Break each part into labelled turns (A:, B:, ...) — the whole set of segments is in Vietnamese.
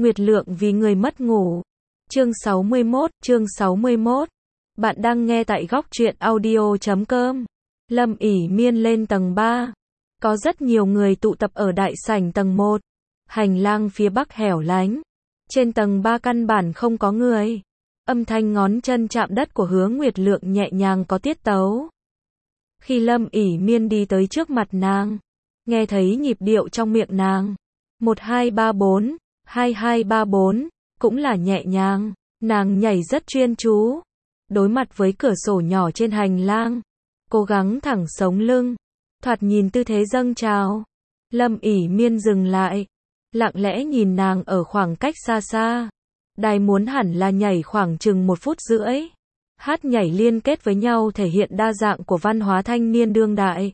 A: Nguyệt Lượng vì người mất ngủ. Chương 61. Bạn đang nghe tại góc truyện audio.com. Lâm ỉ miên lên tầng 3. Có rất nhiều người tụ tập ở đại sảnh tầng 1. Hành lang phía bắc hẻo lánh. Trên tầng 3 căn bản không có người. Âm thanh ngón chân chạm đất của Hứa Nguyệt Lượng nhẹ nhàng có tiết tấu. Khi Lâm ỉ miên đi tới trước mặt nàng, nghe thấy nhịp điệu trong miệng nàng. 1234, 2234, cũng là nhẹ nhàng. Nàng nhảy rất chuyên chú. Đối mặt với cửa sổ nhỏ trên hành lang. Cố gắng thẳng sống lưng. Thoạt nhìn tư thế dâng trào. Lâm ỉ miên dừng lại. Lặng lẽ nhìn nàng ở khoảng cách xa xa. Đài muốn hẳn là nhảy khoảng chừng 1 phút rưỡi. Hát nhảy liên kết với nhau thể hiện đa dạng của văn hóa thanh niên đương đại.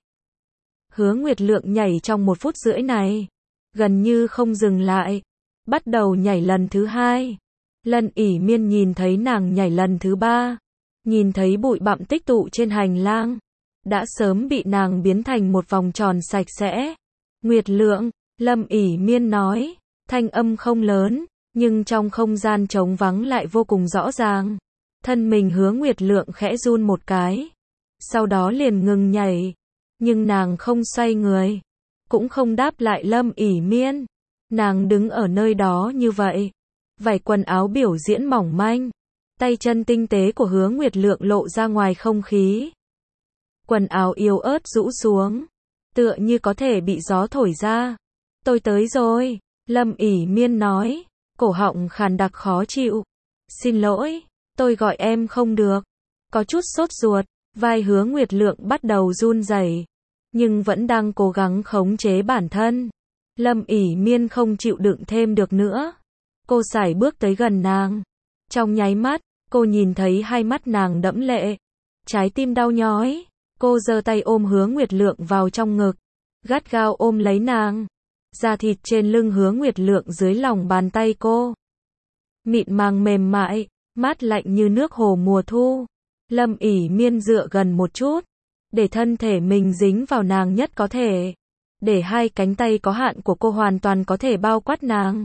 A: Hứa Nguyệt Lượng nhảy trong 1 phút rưỡi này. Gần như không dừng lại. Bắt đầu nhảy lần thứ 2. Lâm ỉ miên nhìn thấy nàng nhảy lần thứ 3. Nhìn thấy bụi bặm tích tụ trên hành lang. Đã sớm bị nàng biến thành một vòng tròn sạch sẽ. Nguyệt Lượng, Lâm ỉ miên nói. Thanh âm không lớn, nhưng trong không gian trống vắng lại vô cùng rõ ràng. Thân mình Hứa Nguyệt Lượng khẽ run một cái. Sau đó liền ngừng nhảy. Nhưng nàng không xoay người. Cũng không đáp lại Lâm ỉ miên. Nàng đứng ở nơi đó như vậy. Vải quần áo biểu diễn mỏng manh. Tay chân tinh tế của Hứa Nguyệt Lượng lộ ra ngoài không khí. Quần áo yếu ớt rũ xuống. Tựa như có thể bị gió thổi ra. Tôi tới rồi. Lâm ỉ miên nói. Cổ họng khàn đặc khó chịu. Xin lỗi. Tôi gọi em không được. Có chút sốt ruột. Vai Hứa Nguyệt Lượng bắt đầu run rẩy. Nhưng vẫn đang cố gắng khống chế bản thân. Lâm ỉ miên không chịu đựng thêm được nữa. Cô sải bước tới gần nàng. Trong nháy mắt, cô nhìn thấy hai mắt nàng đẫm lệ. Trái tim đau nhói. Cô giơ tay ôm Hứa Nguyệt Lượng vào trong ngực. Gắt gao ôm lấy nàng. Da thịt trên lưng Hứa Nguyệt Lượng dưới lòng bàn tay cô. Mịn màng mềm mại, mát lạnh như nước hồ mùa thu. Lâm ỉ miên dựa gần một chút. Để thân thể mình dính vào nàng nhất có thể. Để hai cánh tay có hạn của cô hoàn toàn có thể bao quát nàng.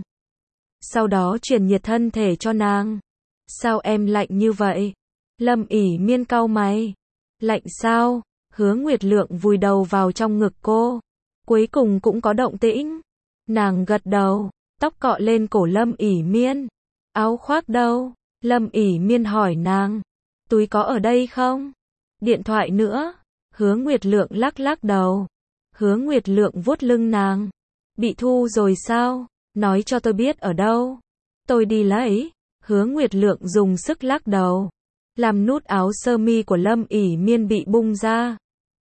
A: Sau đó truyền nhiệt thân thể cho nàng. Sao em lạnh như vậy? Lâm ỉ miên cau mày. Lạnh sao? Hứa Nguyệt Lượng vùi đầu vào trong ngực cô. Cuối cùng cũng có động tĩnh. Nàng gật đầu. Tóc cọ lên cổ Lâm ỉ miên. Áo khoác đâu? Lâm ỉ miên hỏi nàng. Túi có ở đây không? Điện thoại nữa? Hứa Nguyệt Lượng lắc lắc đầu. Hứa Nguyệt Lượng vuốt lưng nàng. Bị thu rồi sao? Nói cho tôi biết ở đâu. Tôi đi lấy. Hứa Nguyệt Lượng dùng sức lắc đầu. Làm nút áo sơ mi của Lâm ỉ miên bị bung ra.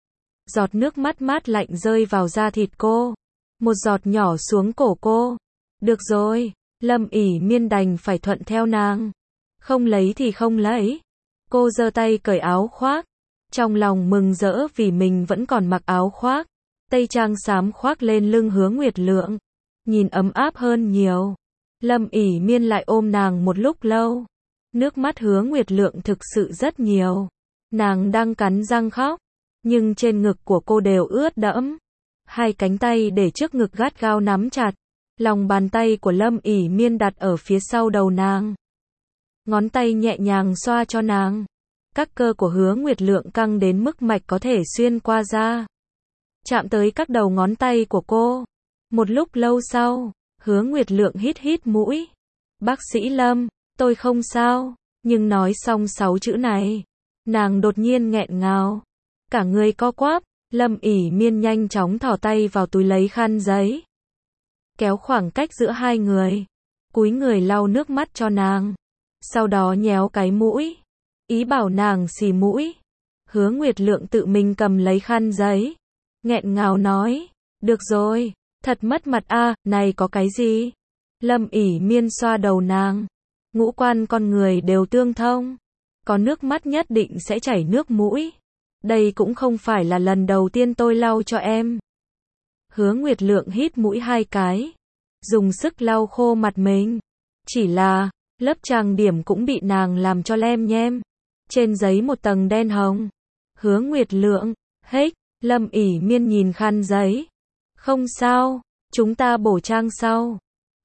A: Giọt nước mắt mát lạnh rơi vào da thịt cô. Một giọt nhỏ xuống cổ cô. Được rồi. Lâm ỉ miên đành phải thuận theo nàng. Không lấy thì không lấy. Cô giơ tay cởi áo khoác. Trong lòng mừng rỡ vì mình vẫn còn mặc áo khoác. Tây trang xám khoác lên lưng Hứa Nguyệt Lượng. Nhìn ấm áp hơn nhiều. Lâm ỉ miên lại ôm nàng một lúc lâu. Nước mắt Hứa Nguyệt Lượng thực sự rất nhiều. Nàng đang cắn răng khóc. Nhưng trên ngực của cô đều ướt đẫm. Hai cánh tay để trước ngực gắt gao nắm chặt. Lòng bàn tay của Lâm ỉ miên đặt ở phía sau đầu nàng. Ngón tay nhẹ nhàng xoa cho nàng. Các cơ của Hứa Nguyệt Lượng căng đến mức mạch có thể xuyên qua da. Chạm tới các đầu ngón tay của cô. Một lúc lâu sau, Hứa Nguyệt Lượng hít hít mũi. Bác sĩ Lâm, tôi không sao. Nhưng nói xong 6 chữ này, nàng đột nhiên nghẹn ngào. Cả người co quắp. Lâm ỉ miên nhanh chóng thò tay vào túi lấy khăn giấy. Kéo khoảng cách giữa hai người. Cúi người lau nước mắt cho nàng. Sau đó nhéo cái mũi. Ý bảo nàng xì mũi. Hứa Nguyệt Lượng tự mình cầm lấy khăn giấy. Nghẹn ngào nói. Được rồi. Thật mất mặt a, này có cái gì? Lâm ỉ miên xoa đầu nàng. Ngũ quan con người đều tương thông. Có nước mắt nhất định sẽ chảy nước mũi. Đây cũng không phải là lần đầu tiên tôi lau cho em. Hứa Nguyệt Lượng hít mũi 2 cái. Dùng sức lau khô mặt mình. Chỉ là, lớp trang điểm cũng bị nàng làm cho lem nhem. Trên giấy một tầng đen hồng. Hứa Nguyệt Lượng, hếch, Lâm ỉ miên nhìn khăn giấy. Không sao, chúng ta bổ trang sau.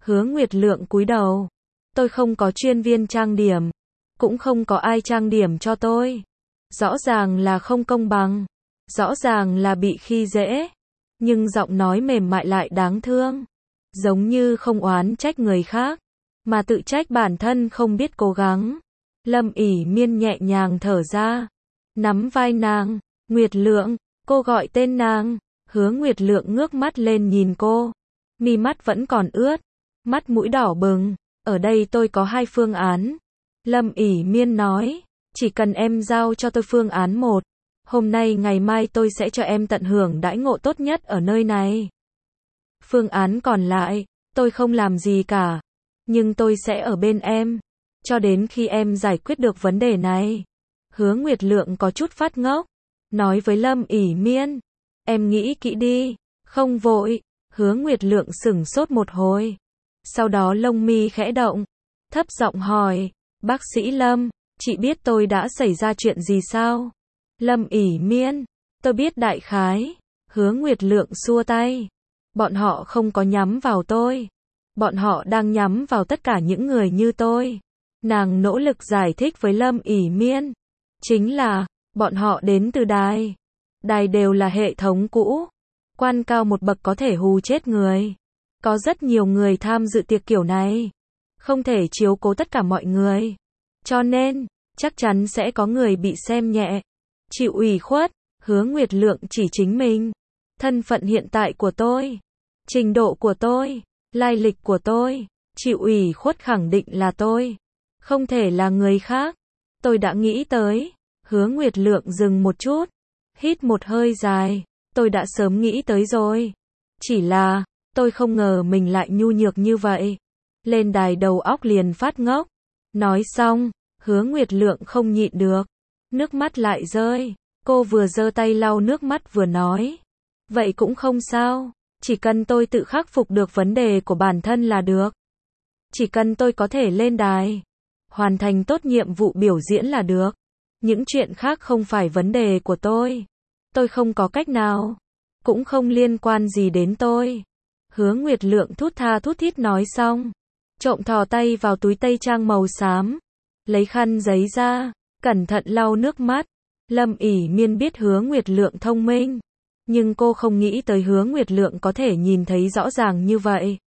A: Hứa Nguyệt Lượng cúi đầu. Tôi không có chuyên viên trang điểm. Cũng không có ai trang điểm cho tôi. Rõ ràng là không công bằng. Rõ ràng là bị khi dễ. Nhưng giọng nói mềm mại lại đáng thương. Giống như không oán trách người khác, mà tự trách bản thân không biết cố gắng. Lâm ỉ miên nhẹ nhàng thở ra. Nắm vai nàng. Nguyệt Lượng. Cô gọi tên nàng. Hứa Nguyệt Lượng ngước mắt lên nhìn cô. Mi mắt vẫn còn ướt. Mắt mũi đỏ bừng. Ở đây tôi có 2 phương án. Lâm ỉ miên nói. Chỉ cần em giao cho tôi phương án 1. Hôm nay ngày mai tôi sẽ cho em tận hưởng đãi ngộ tốt nhất ở nơi này. Phương án còn lại, tôi không làm gì cả. Nhưng tôi sẽ ở bên em. Cho đến khi em giải quyết được vấn đề này. Hứa Nguyệt Lượng có chút phát ngốc. Nói với Lâm ỉ miên. Em nghĩ kỹ đi. Không vội. Hứa Nguyệt Lượng sửng sốt một hồi. Sau đó lông mi khẽ động. Thấp giọng hỏi. Bác sĩ Lâm, chị biết tôi đã xảy ra chuyện gì sao? Lâm ỉ miên. Tôi biết đại khái. Hứa Nguyệt Lượng xua tay. Bọn họ không có nhắm vào tôi. Bọn họ đang nhắm vào tất cả những người như tôi. Nàng nỗ lực giải thích với Lâm ỉ miên. Chính là, bọn họ đến từ đài. Đài đều là hệ thống cũ. Quan cao một bậc có thể hù chết người. Có rất nhiều người tham dự tiệc kiểu này. Không thể chiếu cố tất cả mọi người. Cho nên, chắc chắn sẽ có người bị xem nhẹ. Chịu ủy khuất. Hứa Nguyệt Lượng chỉ chính mình. Thân phận hiện tại của tôi. Trình độ của tôi. Lai lịch của tôi. Chịu ủy khuất khẳng định là tôi. Không thể là người khác. Tôi đã nghĩ tới. Hứa Nguyệt Lượng dừng một chút. Hít một hơi dài. Tôi đã sớm nghĩ tới rồi. Chỉ là, tôi không ngờ mình lại nhu nhược như vậy. Lên đài đầu óc liền phát ngốc. Nói xong, Hứa Nguyệt Lượng không nhịn được. Nước mắt lại rơi. Cô vừa giơ tay lau nước mắt vừa nói. Vậy cũng không sao. Chỉ cần tôi tự khắc phục được vấn đề của bản thân là được. Chỉ cần tôi có thể lên đài. Hoàn thành tốt nhiệm vụ biểu diễn là được. Những chuyện khác không phải vấn đề của tôi. Tôi không có cách nào. Cũng không liên quan gì đến tôi. Hứa Nguyệt Lượng thút tha thút thít nói xong. Trộm thò tay vào túi tây trang màu xám. Lấy khăn giấy ra. Cẩn thận lau nước mắt. Lâm ỉ miên biết Hứa Nguyệt Lượng thông minh. Nhưng cô không nghĩ tới Hứa Nguyệt Lượng có thể nhìn thấy rõ ràng như vậy.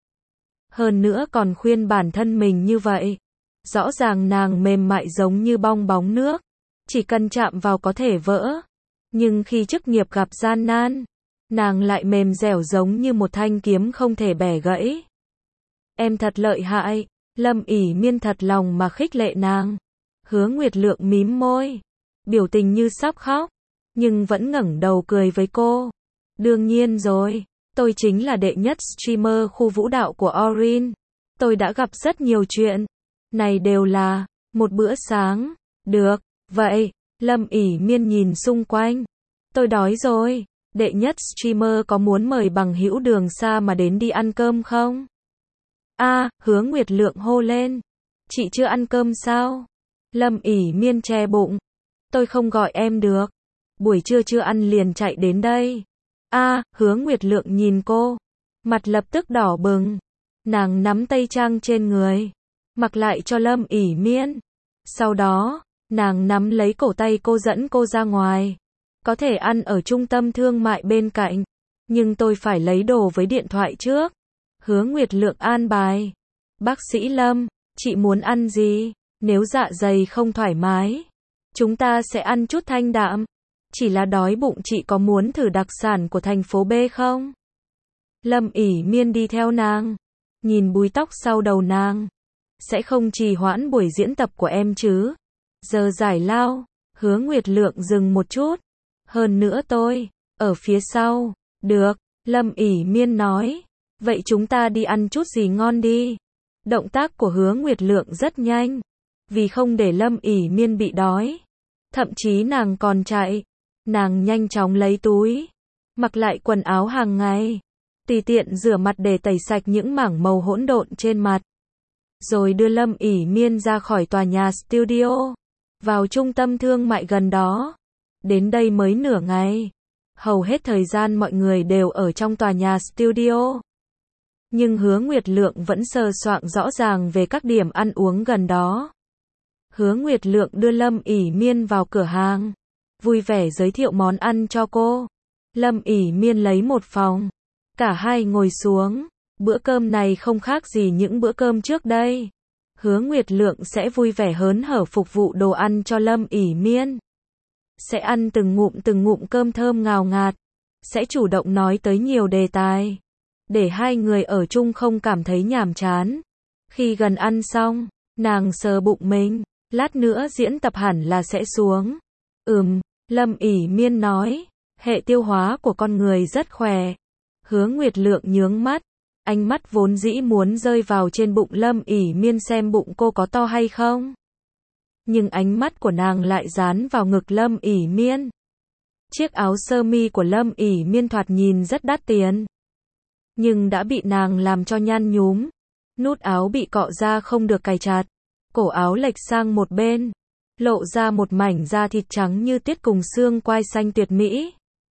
A: Hơn nữa còn khuyên bản thân mình như vậy. Rõ ràng nàng mềm mại giống như bong bóng nước. Chỉ cần chạm vào có thể vỡ. Nhưng khi chức nghiệp gặp gian nan, nàng lại mềm dẻo giống như một thanh kiếm không thể bẻ gãy. Em thật lợi hại. Lâm ỉ miên thật lòng mà khích lệ nàng. Hứa Nguyệt Lượng mím môi. Biểu tình như sắp khóc. Nhưng vẫn ngẩng đầu cười với cô. Đương nhiên rồi. Tôi chính là đệ nhất streamer khu vũ đạo của Orin. Tôi đã gặp rất nhiều chuyện. Này đều là một bữa sáng. Được. Vậy. Lâm ỉ miên nhìn xung quanh. Tôi đói rồi. Đệ nhất streamer có muốn mời bằng hữu đường xa mà đến đi ăn cơm không? Hứa Nguyệt Lượng hô lên. Chị chưa ăn cơm sao? Lâm ỉ miên che bụng. Tôi không gọi em được. Buổi trưa chưa ăn liền chạy đến đây. Hứa Nguyệt Lượng nhìn cô. Mặt lập tức đỏ bừng. Nàng nắm tây trang trên người. Mặc lại cho Lâm ỉ miên. Sau đó, nàng nắm lấy cổ tay cô dẫn cô ra ngoài. Có thể ăn ở trung tâm thương mại bên cạnh. Nhưng tôi phải lấy đồ với điện thoại trước. Hứa Nguyệt Lượng an bài. Bác sĩ Lâm, chị muốn ăn gì? Nếu dạ dày không thoải mái, chúng ta sẽ ăn chút thanh đạm. Chỉ là đói bụng, chị có muốn thử đặc sản của thành phố B không? Lâm ỉ miên đi theo nàng. Nhìn búi tóc sau đầu nàng. Sẽ không trì hoãn buổi diễn tập của em chứ? Giờ giải lao. Hứa Nguyệt Lượng dừng một chút. Hơn nữa tôi ở phía sau. Được. Lâm ỉ miên nói. Vậy chúng ta đi ăn chút gì ngon đi. Động tác của Hứa Nguyệt Lượng rất nhanh. Vì không để Lâm ỉ miên bị đói. Thậm chí nàng còn chạy. Nàng nhanh chóng lấy túi. Mặc lại quần áo hàng ngày. Tùy tiện rửa mặt để tẩy sạch những mảng màu hỗn độn trên mặt. Rồi đưa Lâm ỉ miên ra khỏi tòa nhà studio. Vào trung tâm thương mại gần đó. Đến đây mới nửa ngày. Hầu hết thời gian mọi người đều ở trong tòa nhà studio. Nhưng Hứa Nguyệt Lượng vẫn sờ soạng rõ ràng về các điểm ăn uống gần đó. Hứa Nguyệt Lượng đưa Lâm ỉ Miên vào cửa hàng, vui vẻ giới thiệu món ăn cho cô. Lâm ỉ Miên lấy một phòng, cả hai ngồi xuống. Bữa cơm này không khác gì những bữa cơm trước đây. Hứa Nguyệt Lượng sẽ vui vẻ hớn hở phục vụ đồ ăn cho Lâm ỉ Miên. Sẽ ăn từng ngụm cơm thơm ngào ngạt. Sẽ chủ động nói tới nhiều đề tài, để hai người ở chung không cảm thấy nhàm chán. Khi gần ăn xong, nàng sờ bụng mình, lát nữa diễn tập hẳn là sẽ xuống. Lâm ỉ Miên nói, hệ tiêu hóa của con người rất khỏe. Hứa Nguyệt Lượng nhướng mắt, ánh mắt vốn dĩ muốn rơi vào trên bụng Lâm ỉ Miên xem bụng cô có to hay không. Nhưng ánh mắt của nàng lại dán vào ngực Lâm ỉ Miên. Chiếc áo sơ mi của Lâm ỉ Miên thoạt nhìn rất đắt tiền, nhưng đã bị nàng làm cho nhăn nhúm. Nút áo bị cọ ra không được cài chặt, cổ áo lệch sang một bên, lộ ra một mảnh da thịt trắng như tuyết cùng xương quai xanh tuyệt mỹ.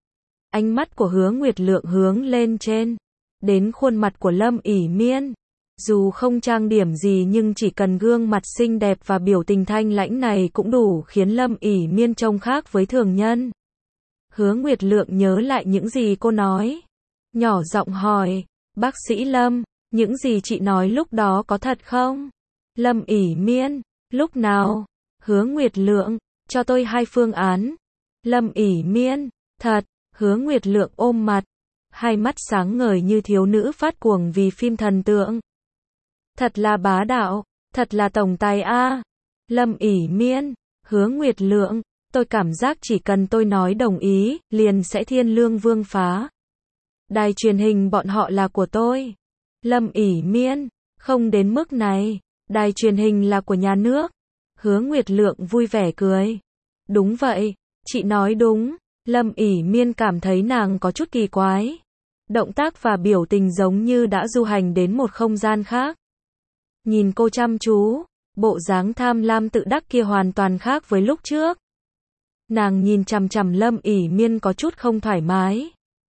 A: Ánh mắt của Hứa Nguyệt Lượng hướng lên trên, đến khuôn mặt của Lâm ỉ Miên. Dù không trang điểm gì nhưng chỉ cần gương mặt xinh đẹp và biểu tình thanh lãnh này cũng đủ khiến Lâm ỉ Miên trông khác với thường nhân. Hứa Nguyệt Lượng nhớ lại những gì cô nói, nhỏ giọng hỏi, bác sĩ Lâm, những gì chị nói lúc đó có thật không? Lâm ỉ Miên, lúc nào? Hứa Nguyệt Lượng, cho tôi 2 phương án. Lâm ỉ Miên, thật. Hứa Nguyệt Lượng ôm mặt, hai mắt sáng ngời như thiếu nữ phát cuồng vì phim thần tượng. Thật là bá đạo, thật là tổng tài a. Lâm ỉ Miên, Hứa Nguyệt Lượng, tôi cảm giác chỉ cần tôi nói đồng ý, liền sẽ thiên lương vương phá. Đài truyền hình bọn họ là của tôi. Lâm ỉ Miên, không đến mức này, đài truyền hình là của nhà nước. Hứa Nguyệt Lượng vui vẻ cười. Đúng vậy, chị nói đúng. Lâm ỉ Miên cảm thấy nàng có chút kỳ quái. Động tác và biểu tình giống như đã du hành đến một không gian khác. Nhìn cô chăm chú, bộ dáng tham lam tự đắc kia hoàn toàn khác với lúc trước. Nàng nhìn chằm chằm Lâm ỉ Miên có chút không thoải mái.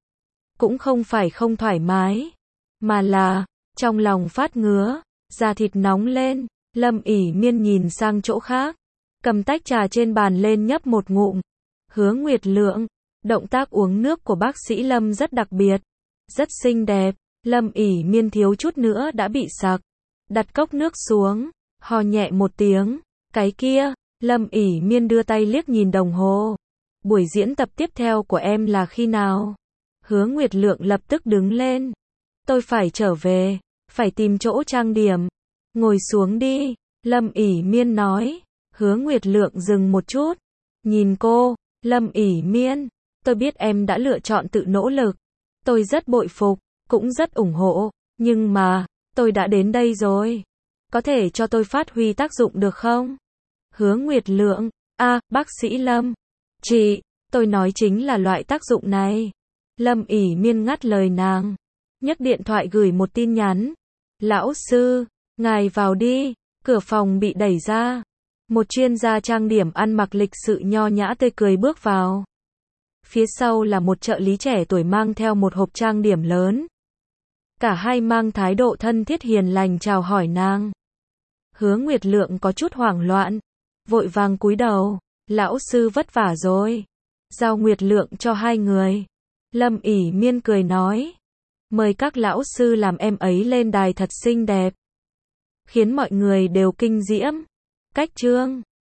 A: Cũng không phải không thoải mái, mà là trong lòng phát ngứa, da thịt nóng lên. Lâm ỉ Miên nhìn sang chỗ khác, cầm tách trà trên bàn lên nhấp một ngụm. Hứa Nguyệt Lượng, động tác uống nước của bác sĩ Lâm rất đặc biệt, rất xinh đẹp. Lâm ỉ Miên thiếu chút nữa đã bị sặc. Đặt cốc nước xuống, ho nhẹ một tiếng. Cái kia, Lâm ỉ Miên đưa tay liếc nhìn đồng hồ. Buổi diễn tập tiếp theo của em là khi nào? Hứa Nguyệt Lượng lập tức đứng lên. Tôi phải trở về, phải tìm chỗ trang điểm. Ngồi xuống đi, Lâm ỉ Miên nói. Hứa Nguyệt Lượng dừng một chút, nhìn cô. Lâm ỉ Miên, tôi biết em đã lựa chọn tự nỗ lực. Tôi rất bội phục, cũng rất ủng hộ. Nhưng mà, tôi đã đến đây rồi. Có thể cho tôi phát huy tác dụng được không? Hứa Nguyệt Lượng, bác sĩ Lâm. Chị, tôi nói chính là loại tác dụng này. Lâm ỉ Miên ngắt lời nàng. Nhấc điện thoại gửi một tin nhắn. Lão sư, ngài vào đi. Cửa phòng bị đẩy ra. Một chuyên gia trang điểm ăn mặc lịch sự nho nhã tươi cười bước vào. Phía sau là một trợ lý trẻ tuổi mang theo một hộp trang điểm lớn. Cả hai mang thái độ thân thiết hiền lành chào hỏi nàng. Hứa Nguyệt Lượng có chút hoảng loạn, vội vàng cúi đầu. Lão sư vất vả rồi. Giao Nguyệt Lượng cho hai người. Lâm ỉ Miên cười nói. Mời các lão sư làm em ấy lên đài thật xinh đẹp, khiến mọi người đều kinh diễm. Cách chương